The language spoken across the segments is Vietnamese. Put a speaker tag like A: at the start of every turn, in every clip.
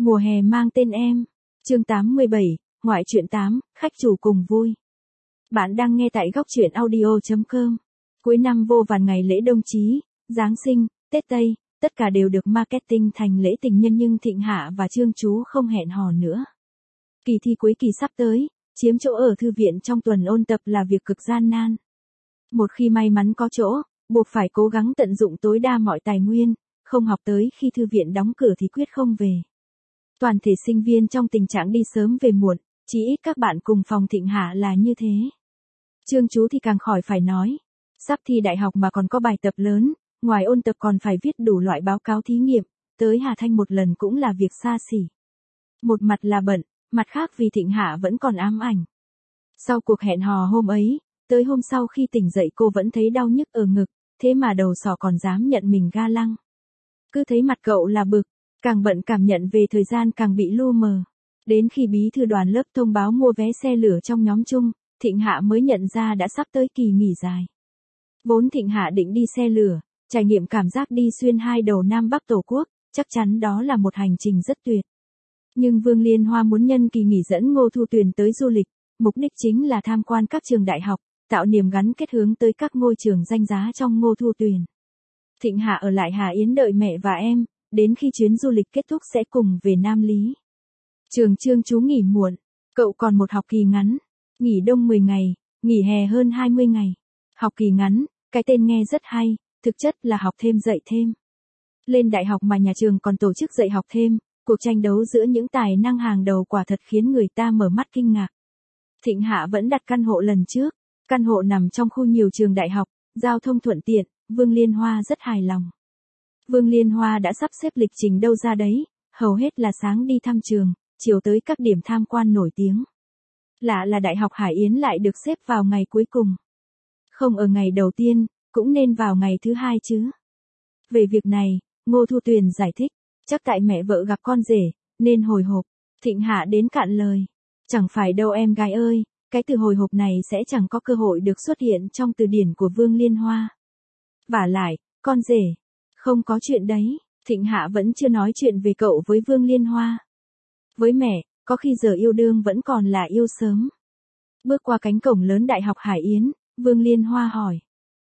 A: Mùa hè mang tên em. Chương 87, ngoại truyện 8, khách chủ cùng vui. Bạn đang nghe tại góc truyện audio.com. Cuối năm vô vàn ngày lễ đồng chí, Giáng sinh, Tết Tây, tất cả đều được marketing thành lễ tình nhân, nhưng Thịnh Hạ và Trương Chú không hẹn hò nữa. Kỳ thi cuối kỳ sắp tới, chiếm chỗ ở thư viện trong tuần ôn tập là việc cực gian nan. Một khi may mắn có chỗ, buộc phải cố gắng tận dụng tối đa mọi tài nguyên, không học tới khi thư viện đóng cửa thì quyết không về. Toàn thể sinh viên trong tình trạng đi sớm về muộn, chỉ ít các bạn cùng phòng Thịnh Hạ là như thế. Trương Chú thì càng khỏi phải nói. Sắp thi đại học mà còn có bài tập lớn, ngoài ôn tập còn phải viết đủ loại báo cáo thí nghiệm, tới Hà Thanh một lần cũng là việc xa xỉ. Một mặt là bận, mặt khác vì Thịnh Hạ vẫn còn ám ảnh. Sau cuộc hẹn hò hôm ấy, tới hôm sau khi tỉnh dậy cô vẫn thấy đau nhức ở ngực, thế mà đầu sỏ còn dám nhận mình ga lăng. Cứ thấy mặt cậu là bực, càng bận cảm nhận về thời gian càng bị lu mờ. Đến khi bí thư đoàn lớp thông báo mua vé xe lửa trong nhóm chung, Thịnh Hạ mới nhận ra đã sắp tới kỳ nghỉ dài. Vốn Thịnh Hạ định đi xe lửa, trải nghiệm cảm giác đi xuyên hai đầu Nam Bắc Tổ quốc, chắc chắn đó là một hành trình rất tuyệt. Nhưng Vương Liên Hoa muốn nhân kỳ nghỉ dẫn Ngô Thu Tuyền tới du lịch, mục đích chính là tham quan các trường đại học, tạo niềm gắn kết hướng tới các ngôi trường danh giá trong Ngô Thu Tuyền. Thịnh Hạ ở lại Hà Yến đợi mẹ và em, đến khi chuyến du lịch kết thúc sẽ cùng về Nam Lý. Trường Trương Chú nghỉ muộn, cậu còn một học kỳ ngắn, nghỉ đông 10 ngày, nghỉ hè hơn 20 ngày. Học kỳ ngắn, cái tên nghe rất hay, thực chất là học thêm dạy thêm. Lên đại học mà nhà trường còn tổ chức dạy học thêm, cuộc tranh đấu giữa những tài năng hàng đầu quả thật khiến người ta mở mắt kinh ngạc. Thịnh Hạ vẫn đặt căn hộ lần trước, căn hộ nằm trong khu nhiều trường đại học, giao thông thuận tiện, Vương Liên Hoa rất hài lòng. Vương Liên Hoa đã sắp xếp lịch trình đâu ra đấy, hầu hết là sáng đi thăm trường, chiều tới các điểm tham quan nổi tiếng. Lạ là Đại học Hải Yến lại được xếp vào ngày cuối cùng. Không ở ngày đầu tiên, cũng nên vào ngày thứ hai chứ. Về việc này, Ngô Thu Tuyền giải thích, chắc tại mẹ vợ gặp con rể, nên hồi hộp. Thịnh Hạ đến cạn lời. Chẳng phải đâu em gái ơi, cái từ hồi hộp này sẽ chẳng có cơ hội được xuất hiện trong từ điển của Vương Liên Hoa. Vả lại, con rể, không có chuyện đấy, Thịnh Hạ vẫn chưa nói chuyện về cậu với Vương Liên Hoa. Với mẹ, có khi giờ yêu đương vẫn còn là yêu sớm. Bước qua cánh cổng lớn Đại học Hải Yến, Vương Liên Hoa hỏi.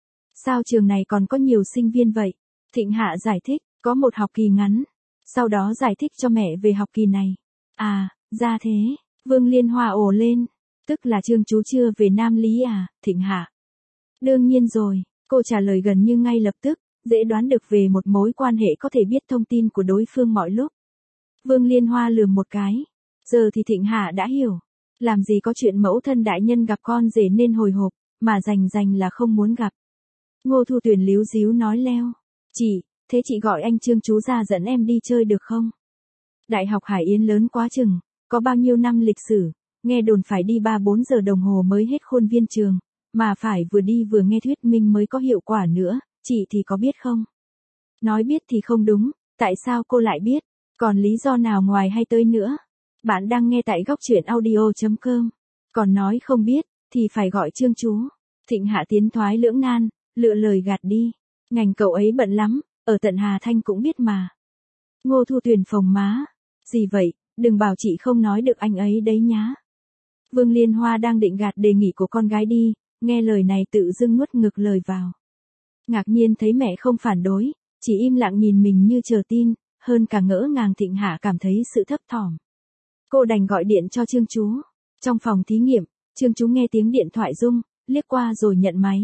A: Sao trường này còn có nhiều sinh viên vậy? Thịnh Hạ giải thích, có một học kỳ ngắn. Sau đó giải thích cho mẹ về học kỳ này. À, ra thế, Vương Liên Hoa ồ lên. Tức là Trương Chú chưa về Nam Lý à, Thịnh Hạ? Đương nhiên rồi, cô trả lời gần như ngay lập tức, dễ đoán được về một mối quan hệ có thể biết thông tin của đối phương mọi lúc. Vương Liên Hoa lườm một cái. Giờ thì Thịnh Hạ đã hiểu. Làm gì có chuyện mẫu thân đại nhân gặp con rể nên hồi hộp, mà rành là không muốn gặp. Ngô Thu Tuyền líu díu nói leo. Chị, thế chị gọi anh Trương Chú ra dẫn em đi chơi được không? Đại học Hải Yến lớn quá chừng, có bao nhiêu năm lịch sử, nghe đồn phải đi 3-4 giờ đồng hồ mới hết khuôn viên trường, mà phải vừa đi vừa nghe thuyết minh mới có hiệu quả nữa, chị thì có biết không? Nói biết thì không đúng, tại sao cô lại biết? Còn lý do nào ngoài hay tới nữa? Bạn đang nghe tại góc truyện audio.com. Còn nói không biết, thì phải gọi Trương Chú. Thịnh Hạ tiến thoái lưỡng nan, lựa lời gạt đi. Ngành cậu ấy bận lắm, ở tận Hà Thanh cũng biết mà. Ngô Thu Tuyền phồng má. Gì vậy, đừng bảo chị không nói được anh ấy đấy nhá. Vương Liên Hoa đang định gạt đề nghị của con gái đi, nghe lời này tự dưng nuốt ngược lời vào. Ngạc nhiên thấy mẹ không phản đối, chỉ im lặng nhìn mình như chờ tin, hơn cả ngỡ ngàng. Thịnh Hạ cảm thấy sự thấp thỏm. Cô đành gọi điện cho Trương Chú. Trong phòng thí nghiệm, Trương Chú nghe tiếng điện thoại rung, liếc qua rồi nhận máy.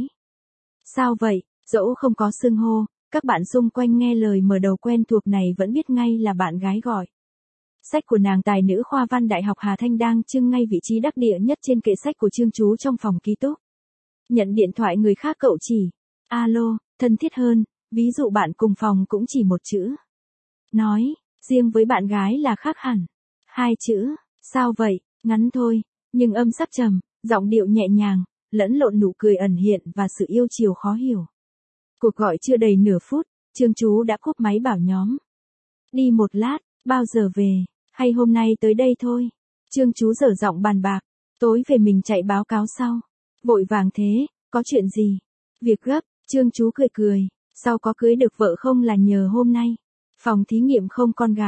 A: Sao vậy, dẫu không có xưng hô, các bạn xung quanh nghe lời mở đầu quen thuộc này vẫn biết ngay là bạn gái gọi. Sách của nàng tài nữ khoa văn Đại học Hà Thanh đang trưng ngay vị trí đắc địa nhất trên kệ sách của Trương Chú trong phòng ký túc. Nhận điện thoại người khác cậu chỉ. Alo, thân thiết hơn, ví dụ bạn cùng phòng cũng chỉ một chữ. Nói, riêng với bạn gái là khác hẳn. 2 chữ, sao vậy, ngắn thôi, nhưng âm sắc trầm, giọng điệu nhẹ nhàng, lẫn lộn nụ cười ẩn hiện và sự yêu chiều khó hiểu. Cuộc gọi chưa đầy nửa phút, Trương Chú đã cúp máy bảo nhóm. Đi một lát, bao giờ về, hay hôm nay tới đây thôi? Trương Chú dở giọng bàn bạc, tối về mình chạy báo cáo sau. Vội vàng thế, có chuyện gì? Việc gấp, Trương Chú cười cười, sau có cưới được vợ không là nhờ hôm nay. Phòng thí nghiệm không con gái,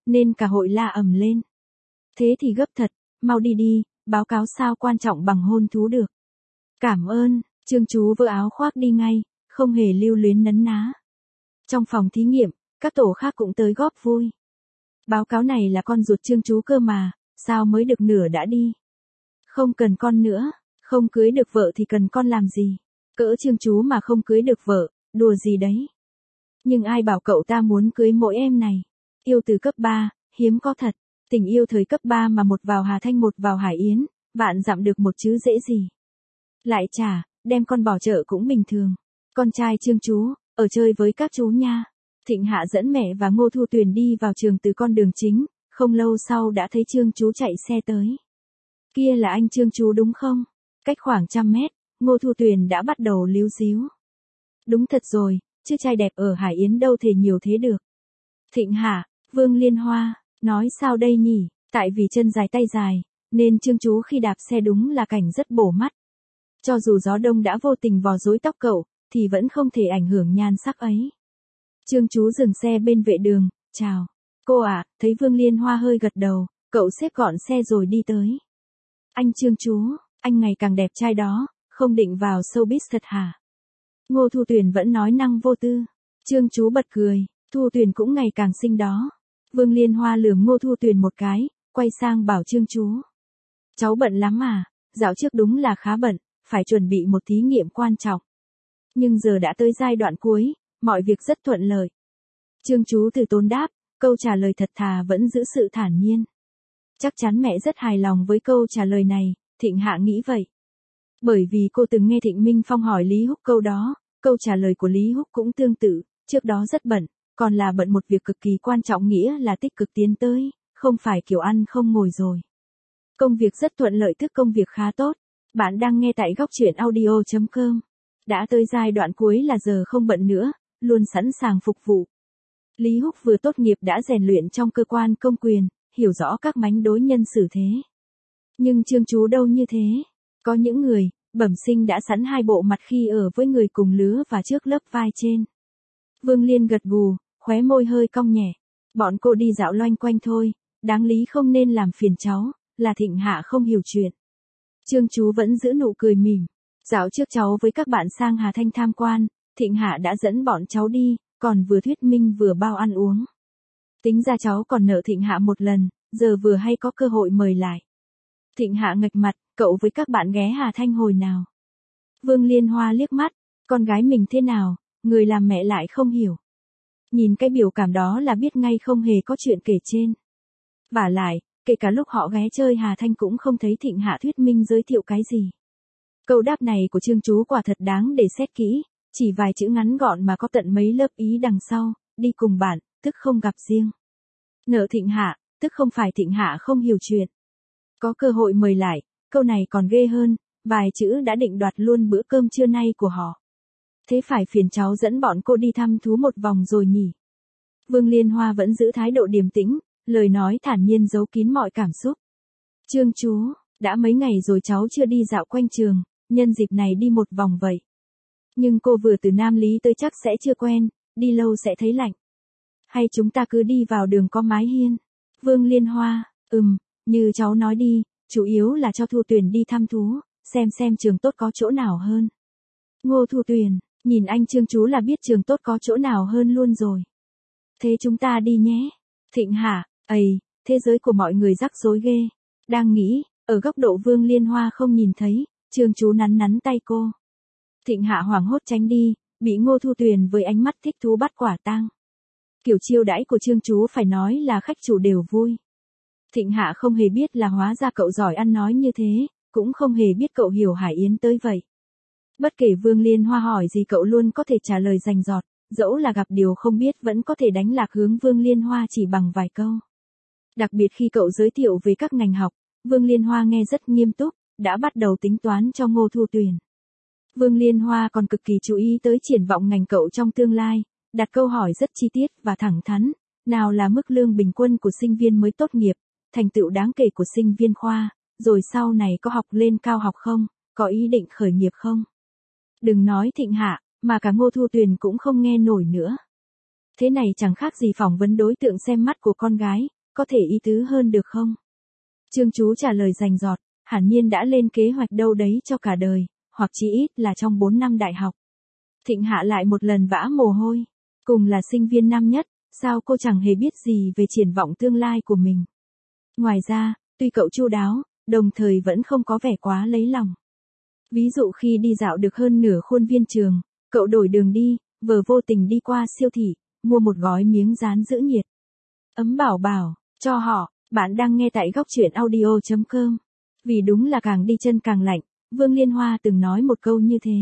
A: nên cả hội la ầm lên. Thế thì gấp thật, mau đi đi, báo cáo sao quan trọng bằng hôn thú được. Cảm ơn, Trương Chú vơ áo khoác đi ngay, không hề lưu luyến nấn ná. Trong phòng thí nghiệm, các tổ khác cũng tới góp vui. Báo cáo này là con ruột Trương Chú cơ mà, sao mới được nửa đã đi. Không cần con nữa, không cưới được vợ thì cần con làm gì. Cỡ Trương Chú mà không cưới được vợ, đùa gì đấy. Nhưng ai bảo cậu ta muốn cưới mỗi em này. Yêu từ cấp 3, hiếm có thật. Tình yêu thời cấp 3 mà một vào Hà Thanh một vào Hải Yến, vạn dặm được một chứ dễ gì. Lại chả, đem con bỏ chợ cũng bình thường. Con trai Trương Chú, ở chơi với các chú nha. Thịnh Hạ dẫn mẹ và Ngô Thu Tuyền đi vào trường từ con đường chính, không lâu sau đã thấy Trương Chú chạy xe tới. Kia là anh Trương Chú đúng không? Cách khoảng 100 mét, Ngô Thu Tuyền đã bắt đầu líu díu. Đúng thật rồi, chứ trai đẹp ở Hải Yến đâu thể nhiều thế được. Thịnh Hạ, Vương Liên Hoa, nói sao đây nhỉ? Tại vì chân dài tay dài, nên Trương Chú khi đạp xe đúng là cảnh rất bổ mắt. Cho dù gió đông đã vô tình vò rối tóc cậu, thì vẫn không thể ảnh hưởng nhan sắc ấy. Trương Chú dừng xe bên vệ đường, chào. Cô ạ, thấy Vương Liên Hoa hơi gật đầu, cậu xếp gọn xe rồi đi tới. Anh Trương Chú, anh ngày càng đẹp trai đó, không định vào showbiz thật hả? Ngô Thu Tuyền vẫn nói năng vô tư. Trương Chú bật cười, Thu Tuyền cũng ngày càng xinh đó. Vương Liên Hoa lườm Ngô Thu Tuyền một cái, quay sang bảo Trương Chú. Cháu bận lắm à, dạo trước đúng là khá bận, phải chuẩn bị một thí nghiệm quan trọng. Nhưng giờ đã tới giai đoạn cuối, mọi việc rất thuận lợi. Trương Chú từ tốn đáp, câu trả lời thật thà vẫn giữ sự thản nhiên. Chắc chắn mẹ rất hài lòng với câu trả lời này, Thịnh Hạ nghĩ vậy. Bởi vì cô từng nghe Thịnh Minh Phong hỏi Lý Húc câu đó, câu trả lời của Lý Húc cũng tương tự, trước đó rất bận, còn là bận một việc cực kỳ quan trọng nghĩa là tích cực tiến tới, không phải kiểu ăn không ngồi rồi. Công việc rất thuận lợi tức công việc khá tốt. Bạn đang nghe tại góc truyện audio.com. Đã tới giai đoạn cuối là giờ không bận nữa, luôn sẵn sàng phục vụ. Lý Húc vừa tốt nghiệp đã rèn luyện trong cơ quan công quyền, hiểu rõ các mánh đối nhân xử thế. Nhưng Trương Chú đâu như thế. Có những người, bẩm sinh đã sẵn hai bộ mặt khi ở với người cùng lứa và trước lớp vai trên. Vương Liên gật gù, khóe môi hơi cong nhẹ. Bọn cô đi dạo loanh quanh thôi, đáng lý không nên làm phiền cháu, là Thịnh Hạ không hiểu chuyện. Trương Chú vẫn giữ nụ cười mỉm. Dạo trước cháu với các bạn sang Hà Thanh tham quan, Thịnh Hạ đã dẫn bọn cháu đi, còn vừa thuyết minh vừa bao ăn uống. Tính ra cháu còn nợ Thịnh Hạ một lần, giờ vừa hay có cơ hội mời lại. Thịnh Hạ nghệch mặt, cậu với các bạn ghé Hà Thanh hồi nào? Vương Liên Hoa liếc mắt, con gái mình thế nào, người làm mẹ lại không hiểu. Nhìn cái biểu cảm đó là biết ngay không hề có chuyện kể trên. Vả lại, kể cả lúc họ ghé chơi Hà Thanh cũng không thấy Thịnh Hạ thuyết minh giới thiệu cái gì. Câu đáp này của Trương Chú quả thật đáng để xét kỹ, chỉ vài chữ ngắn gọn mà có tận mấy lớp ý đằng sau, đi cùng bạn, tức không gặp riêng. Nợ Thịnh Hạ, tức không phải Thịnh Hạ không hiểu chuyện. Có cơ hội mời lại, câu này còn ghê hơn, vài chữ đã định đoạt luôn bữa cơm trưa nay của họ. Thế phải phiền cháu dẫn bọn cô đi thăm thú một vòng rồi nhỉ? Vương Liên Hoa vẫn giữ thái độ điềm tĩnh, lời nói thản nhiên giấu kín mọi cảm xúc. Trương Chú, đã mấy ngày rồi cháu chưa đi dạo quanh trường, nhân dịp này đi một vòng vậy. Nhưng cô vừa từ Nam Lý tới chắc sẽ chưa quen, đi lâu sẽ thấy lạnh. Hay chúng ta cứ đi vào đường có mái hiên? Vương Liên Hoa, như cháu nói đi, chủ yếu là cho Thu Tuyền đi thăm thú, xem trường tốt có chỗ nào hơn. Ngô Thu Tuyền, nhìn anh Trương Chú là biết trường tốt có chỗ nào hơn luôn rồi. Thế chúng ta đi nhé. Thịnh Hạ, thế giới của mọi người rắc rối ghê. Đang nghĩ, ở góc độ Vương Liên Hoa không nhìn thấy, Trương Chú nắn nắn tay cô. Thịnh Hạ hoảng hốt tránh đi, bị Ngô Thu Tuyền với ánh mắt thích thú bắt quả tang. Kiểu chiêu đãi của Trương Chú phải nói là khách chủ đều vui. Thịnh Hạ không hề biết là hóa ra cậu giỏi ăn nói như thế, cũng không hề biết cậu hiểu Hải Yến tới vậy. Bất kể Vương Liên Hoa hỏi gì cậu luôn có thể trả lời rành rọt, dẫu là gặp điều không biết vẫn có thể đánh lạc hướng Vương Liên Hoa chỉ bằng vài câu. Đặc biệt khi cậu giới thiệu về các ngành học, Vương Liên Hoa nghe rất nghiêm túc, đã bắt đầu tính toán cho Ngô Thu Tuyền. Vương Liên Hoa còn cực kỳ chú ý tới triển vọng ngành cậu trong tương lai, đặt câu hỏi rất chi tiết và thẳng thắn, nào là mức lương bình quân của sinh viên mới tốt nghiệp, thành tựu đáng kể của sinh viên khoa, rồi sau này có học lên cao học không, có ý định khởi nghiệp không. Đừng nói Thịnh Hạ, mà cả Ngô Thu Tuyền cũng không nghe nổi nữa. Thế này chẳng khác gì phỏng vấn đối tượng xem mắt của con gái, có thể ý tứ hơn được không? Trương Chú trả lời rành rọt, hẳn nhiên đã lên kế hoạch đâu đấy cho cả đời, hoặc chỉ ít là trong 4 năm đại học. Thịnh Hạ lại một lần vã mồ hôi, cùng là sinh viên năm nhất, sao cô chẳng hề biết gì về triển vọng tương lai của mình. Ngoài ra, tuy cậu chu đáo, đồng thời vẫn không có vẻ quá lấy lòng. Ví dụ khi đi dạo được hơn nửa khuôn viên trường, cậu đổi đường đi, vừa vô tình đi qua siêu thị, mua một gói miếng dán giữ nhiệt. Ấm bảo bảo, cho họ, bạn đang nghe tại góc truyện audio.com. Vì đúng là càng đi chân càng lạnh, Vương Liên Hoa từng nói một câu như thế.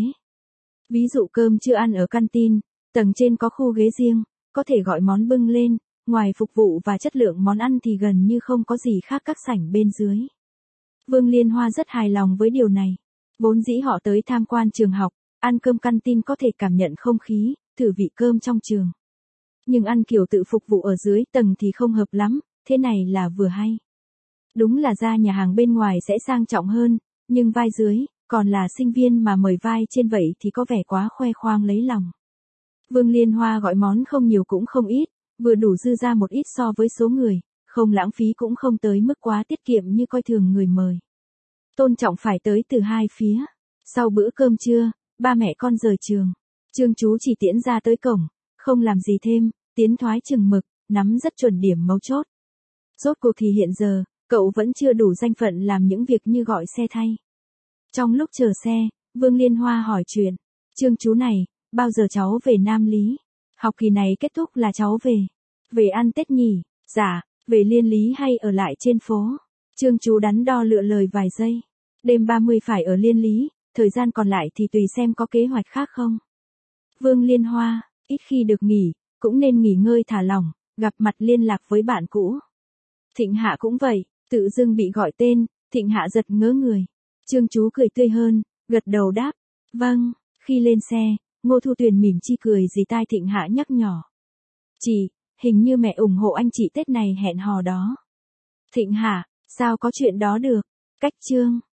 A: Ví dụ cơm chưa ăn ở canteen, tầng trên có khu ghế riêng, có thể gọi món bưng lên, ngoài phục vụ và chất lượng món ăn thì gần như không có gì khác các sảnh bên dưới. Vương Liên Hoa rất hài lòng với điều này. Vốn dĩ họ tới tham quan trường học, ăn cơm canteen có thể cảm nhận không khí, thử vị cơm trong trường. Nhưng ăn kiểu tự phục vụ ở dưới tầng thì không hợp lắm, thế này là vừa hay. Đúng là ra nhà hàng bên ngoài sẽ sang trọng hơn, nhưng vai dưới, còn là sinh viên mà mời vai trên vậy thì có vẻ quá khoe khoang lấy lòng. Vương Liên Hoa gọi món không nhiều cũng không ít, vừa đủ dư ra một ít so với số người, không lãng phí cũng không tới mức quá tiết kiệm như coi thường người mời. Tôn trọng phải tới từ hai phía. Sau bữa cơm trưa, ba mẹ con rời trường. Trương Chú chỉ tiễn ra tới cổng, không làm gì thêm, tiến thoái chừng mực, nắm rất chuẩn điểm mấu chốt. Rốt cuộc thì hiện giờ, cậu vẫn chưa đủ danh phận làm những việc như gọi xe thay. Trong lúc chờ xe, Vương Liên Hoa hỏi chuyện. Trương Chú này, bao giờ cháu về Nam Lý? Học kỳ này kết thúc là cháu về. Về ăn Tết nhỉ? Dạ, về Liên Lý hay ở lại trên phố? Trương Chú đắn đo lựa lời vài giây. Đêm 30 phải ở Liên Lý, thời gian còn lại thì tùy xem có kế hoạch khác không. Vương Liên Hoa, ít khi được nghỉ, cũng nên nghỉ ngơi thả lỏng, gặp mặt liên lạc với bạn cũ. Thịnh Hạ cũng vậy, tự dưng bị gọi tên, Thịnh Hạ giật ngớ người. Trương Chú cười tươi hơn, gật đầu đáp. Vâng, khi lên xe, Ngô Thu Tuyền mỉm chi cười dì tai Thịnh Hạ nhắc nhỏ. Chị, hình như mẹ ủng hộ anh chị Tết này hẹn hò đó. Thịnh Hạ, sao có chuyện đó được? Cách chương.